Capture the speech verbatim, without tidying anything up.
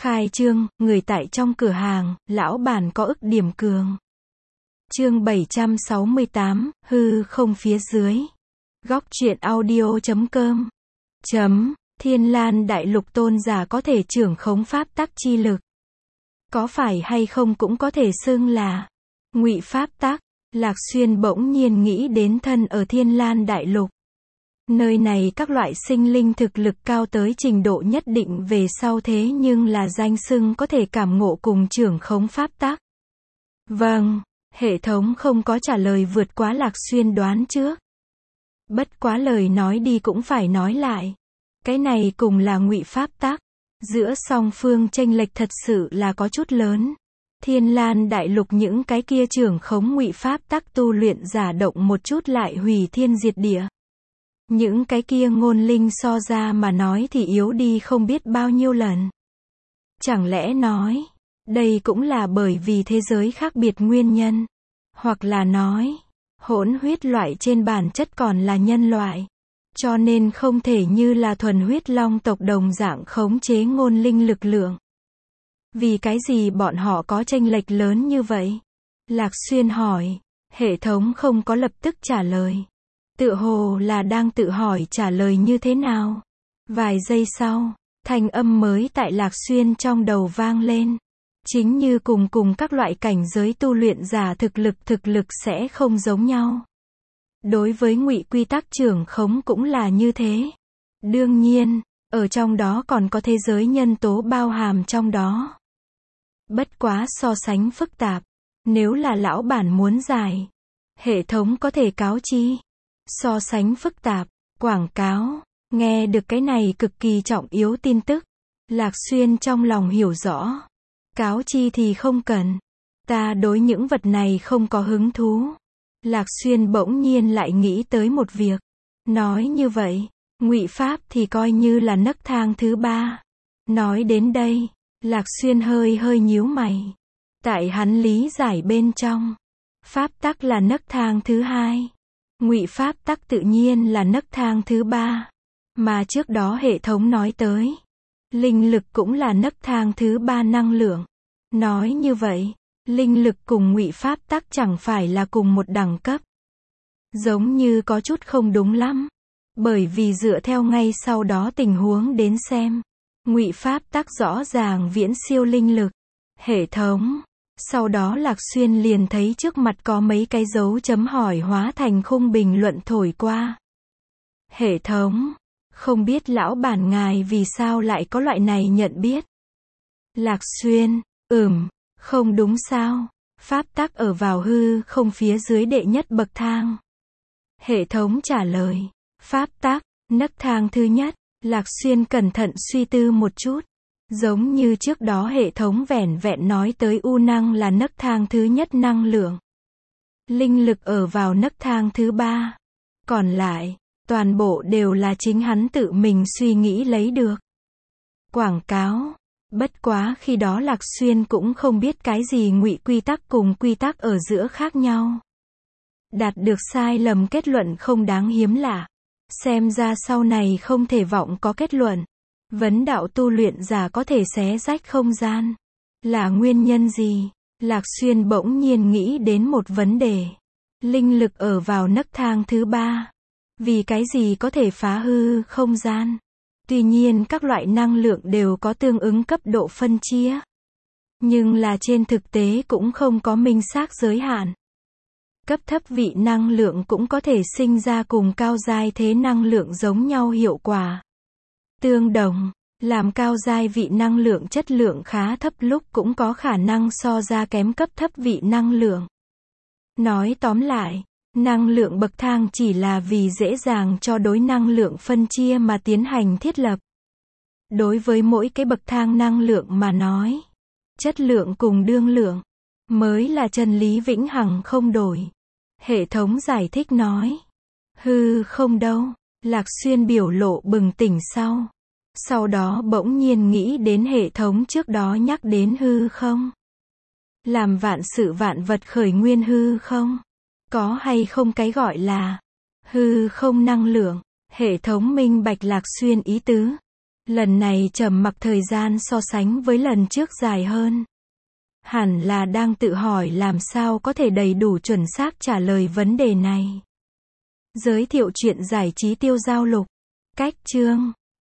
Khai trương, người tại trong cửa hàng, lão bản có ức điểm cường. Chương bảy trăm sáu mươi tám, hư không phía dưới. Góc truyện audio chấm com. Chấm, Thiên Lan Đại Lục tôn giả có thể trưởng khống pháp tắc chi lực. Có phải hay không cũng có thể xưng là ngụy pháp tắc. Lạc Xuyên bỗng nhiên nghĩ đến thân ở Thiên Lan Đại Lục. Nơi này các loại sinh linh thực lực cao tới trình độ nhất định về sau thế nhưng là danh xưng có thể cảm ngộ cùng trưởng khống pháp tắc. Vâng, hệ thống không có trả lời vượt quá Lạc Xuyên đoán trước. Bất quá lời nói đi cũng phải nói lại. Cái này cùng là ngụy pháp tắc. Giữa song phương chênh lệch thật sự là có chút lớn. Thiên Lan Đại Lục những cái kia trưởng khống ngụy pháp tắc tu luyện giả động một chút lại hủy thiên diệt địa. Những cái kia ngôn linh so ra mà nói thì yếu đi không biết bao nhiêu lần. Chẳng lẽ nói, đây cũng là bởi vì thế giới khác biệt nguyên nhân. Hoặc là nói, hỗn huyết loại trên bản chất còn là nhân loại. Cho nên không thể như là thuần huyết long tộc đồng dạng khống chế ngôn linh lực lượng. Vì cái gì bọn họ có chênh lệch lớn như vậy? Lạc Xuyên hỏi, hệ thống không có lập tức trả lời. Tựa hồ là đang tự hỏi trả lời như thế nào. Vài giây sau, thanh âm mới tại Lạc Xuyên trong đầu vang lên. Chính như cùng cùng các loại cảnh giới tu luyện giả thực lực thực lực sẽ không giống nhau. Đối với ngụy quy tắc trưởng khống cũng là như thế. Đương nhiên, ở trong đó còn có thế giới nhân tố bao hàm trong đó. Bất quá so sánh phức tạp. Nếu là lão bản muốn giải, hệ thống có thể cáo chi. So sánh phức tạp, quảng cáo, nghe được cái này cực kỳ trọng yếu tin tức. Lạc Xuyên trong lòng hiểu rõ. Cáo chi thì không cần. Ta đối những vật này không có hứng thú. Lạc Xuyên bỗng nhiên lại nghĩ tới một việc. Nói như vậy, ngụy pháp thì coi như là nấc thang thứ ba. Nói đến đây, Lạc Xuyên hơi hơi nhíu mày. Tại hắn lý giải bên trong, pháp tắc là nấc thang thứ hai. Ngụy pháp tắc tự nhiên là nấc thang thứ ba. Mà trước đó hệ thống nói tới, linh lực cũng là nấc thang thứ ba năng lượng. Nói như vậy, linh lực cùng ngụy pháp tắc chẳng phải là cùng một đẳng cấp. Giống như có chút không đúng lắm. Bởi vì dựa theo ngay sau đó tình huống đến xem, ngụy pháp tắc rõ ràng viễn siêu linh lực. Hệ thống. Sau đó Lạc Xuyên liền thấy trước mặt có mấy cái dấu chấm hỏi hóa thành khung bình luận thổi qua. Hệ thống. Không biết lão bản ngài vì sao lại có loại này nhận biết. Lạc Xuyên. Ừm. Không đúng sao. Pháp tắc ở vào hư không phía dưới đệ nhất bậc thang. Hệ thống trả lời. Pháp tắc, nấc thang thứ nhất. Lạc Xuyên cẩn thận suy tư một chút. Giống như trước đó hệ thống vẻn vẹn nói tới u năng là nấc thang thứ nhất năng lượng. Linh lực ở vào nấc thang thứ ba. Còn lại, toàn bộ đều là chính hắn tự mình suy nghĩ lấy được. Quảng cáo. Bất quá khi đó Lạc Xuyên cũng không biết cái gì ngụy quy tắc cùng quy tắc ở giữa khác nhau. Đạt được sai lầm kết luận không đáng hiếm lạ. Xem ra sau này không thể vọng có kết luận. Vấn đạo tu luyện giả có thể xé rách không gian. Là nguyên nhân gì? Lạc Xuyên bỗng nhiên nghĩ đến một vấn đề. Linh lực ở vào nấc thang thứ ba. Vì cái gì có thể phá hư không gian? Tuy nhiên các loại năng lượng đều có tương ứng cấp độ phân chia. Nhưng là trên thực tế cũng không có minh xác giới hạn. Cấp thấp vị năng lượng cũng có thể sinh ra cùng cao giai thế năng lượng giống nhau hiệu quả. Tương đồng, làm cao giai vị năng lượng chất lượng khá thấp lúc cũng có khả năng so ra kém cấp thấp vị năng lượng. Nói tóm lại, năng lượng bậc thang chỉ là vì dễ dàng cho đối năng lượng phân chia mà tiến hành thiết lập. Đối với mỗi cái bậc thang năng lượng mà nói, chất lượng cùng đương lượng mới là chân lý vĩnh hằng không đổi. Hệ thống giải thích nói. Hư không đâu. Lạc Xuyên biểu lộ bừng tỉnh sau. Sau đó bỗng nhiên nghĩ đến hệ thống trước đó nhắc đến hư không. Làm vạn sự vạn vật khởi nguyên hư không. Có hay không cái gọi là hư không năng lượng. Hệ thống minh bạch Lạc Xuyên ý tứ. Lần này trầm mặc thời gian so sánh với lần trước dài hơn. Hẳn là đang tự hỏi làm sao có thể đầy đủ chuẩn xác trả lời vấn đề này. Giới thiệu chuyện giải trí Tiêu Giao Lục. Cách chương